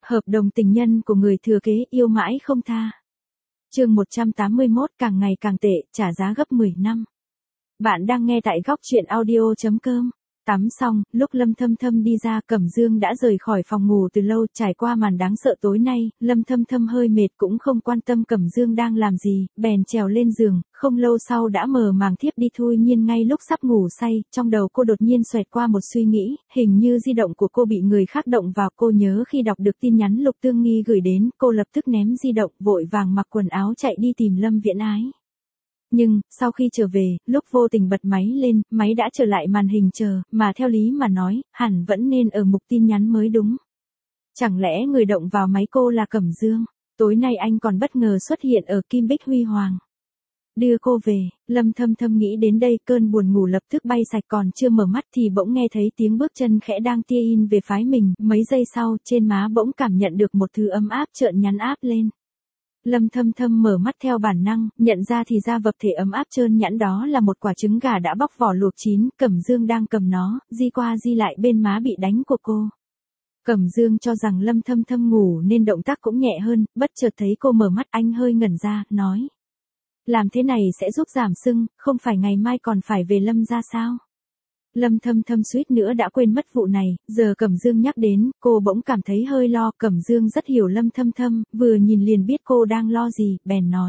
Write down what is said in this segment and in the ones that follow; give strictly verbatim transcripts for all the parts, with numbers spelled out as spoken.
Hợp đồng tình nhân của người thừa kế yêu mãi không tha. Chương một trăm tám mươi mốt càng ngày càng tệ, trả giá gấp mười năm. Bạn đang nghe tại góc truyện audio chấm com. Tắm xong, lúc Lâm Thâm Thâm đi ra, Cẩm Dương đã rời khỏi phòng ngủ từ lâu. Trải qua màn đáng sợ tối nay, Lâm Thâm Thâm hơi mệt cũng không quan tâm Cẩm Dương đang làm gì, bèn trèo lên giường, không lâu sau đã mờ màng thiếp đi. Thôi Nhiên ngay lúc sắp ngủ say, trong đầu cô đột nhiên xoẹt qua một suy nghĩ, hình như di động của cô bị người khác động vào. Cô nhớ khi đọc được tin nhắn Lục Tương Nghi gửi đến, cô lập tức ném di động, vội vàng mặc quần áo chạy đi tìm Lâm Viễn Ái. Nhưng, sau khi trở về, lúc vô tình bật máy lên, máy đã trở lại màn hình chờ, mà theo lý mà nói, hẳn vẫn nên ở mục tin nhắn mới đúng. Chẳng lẽ người động vào máy cô là Cẩm Dương? Tối nay anh còn bất ngờ xuất hiện ở Kim Bích Huy Hoàng. Đưa cô về, Lâm Thâm Thâm nghĩ đến đây, cơn buồn ngủ lập tức bay sạch, còn chưa mở mắt thì bỗng nghe thấy tiếng bước chân khẽ đang tia in về phái mình, mấy giây sau, trên má bỗng cảm nhận được một thứ ấm áp trợn nhắn áp lên. Lâm Thâm Thâm mở mắt theo bản năng, nhận ra thì ra vật thể ấm áp trơn nhẵn đó là một quả trứng gà đã bóc vỏ luộc chín, Cẩm Dương đang cầm nó, di qua di lại bên má bị đánh của cô. Cẩm Dương cho rằng Lâm Thâm Thâm ngủ nên động tác cũng nhẹ hơn, bất chợt thấy cô mở mắt, anh hơi ngẩn ra, nói. Làm thế này sẽ giúp giảm sưng, không phải ngày mai còn phải về Lâm ra sao? Lâm Thâm Thâm suýt nữa đã quên mất vụ này, giờ Cẩm Dương nhắc đến, cô bỗng cảm thấy hơi lo. Cẩm Dương rất hiểu Lâm Thâm Thâm, vừa nhìn liền biết cô đang lo gì, bèn nói.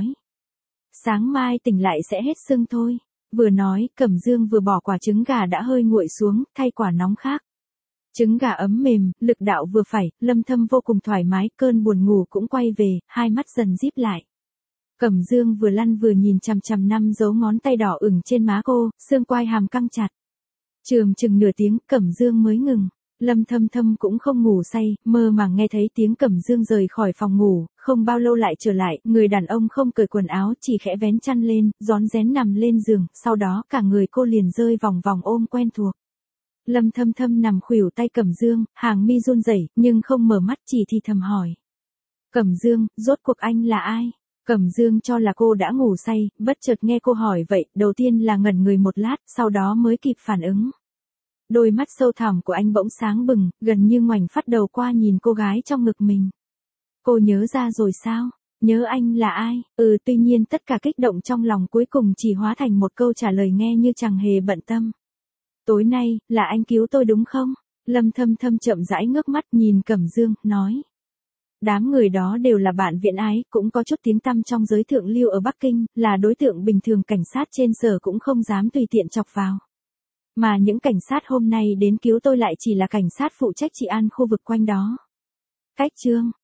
Sáng mai tỉnh lại sẽ hết sưng thôi. Vừa nói, Cẩm Dương vừa bỏ quả trứng gà đã hơi nguội xuống, thay quả nóng khác. Trứng gà ấm mềm, lực đạo vừa phải, Lâm Thâm vô cùng thoải mái, cơn buồn ngủ cũng quay về, hai mắt dần díp lại. Cẩm Dương vừa lăn vừa nhìn chằm chằm năm dấu ngón tay đỏ ửng trên má cô, xương quai hàm căng chặt. Chườm chừng nửa tiếng, Cẩm Dương mới ngừng. Lâm Thâm Thâm cũng không ngủ say, mơ màng nghe thấy tiếng Cẩm Dương rời khỏi phòng ngủ, không bao lâu lại trở lại, người đàn ông không cởi quần áo, chỉ khẽ vén chăn lên, rón rén nằm lên giường, sau đó cả người cô liền rơi vòng vòng ôm quen thuộc. Lâm Thâm Thâm nằm khuỷu tay Cẩm Dương, hàng mi run rẩy, nhưng không mở mắt, chỉ thì thầm hỏi. Cẩm Dương, rốt cuộc anh là ai? Cẩm Dương cho là cô đã ngủ say, bất chợt nghe cô hỏi vậy, đầu tiên là ngẩn người một lát, sau đó mới kịp phản ứng. Đôi mắt sâu thẳm của anh bỗng sáng bừng, gần như ngoảnh phát đầu qua nhìn cô gái trong ngực mình. Cô nhớ ra rồi sao? Nhớ anh là ai? Ừ, tuy nhiên tất cả kích động trong lòng cuối cùng chỉ hóa thành một câu trả lời nghe như chẳng hề bận tâm. Tối nay, là anh cứu tôi đúng không? Lâm Thâm Thâm chậm rãi ngước mắt nhìn Cẩm Dương, nói. Đám người đó đều là bạn Viễn Ái, cũng có chút tiếng tăm trong giới thượng lưu ở Bắc Kinh, là đối tượng bình thường cảnh sát trên sở cũng không dám tùy tiện chọc vào. Mà những cảnh sát hôm nay đến cứu tôi lại chỉ là cảnh sát phụ trách trị an khu vực quanh đó. Cách chương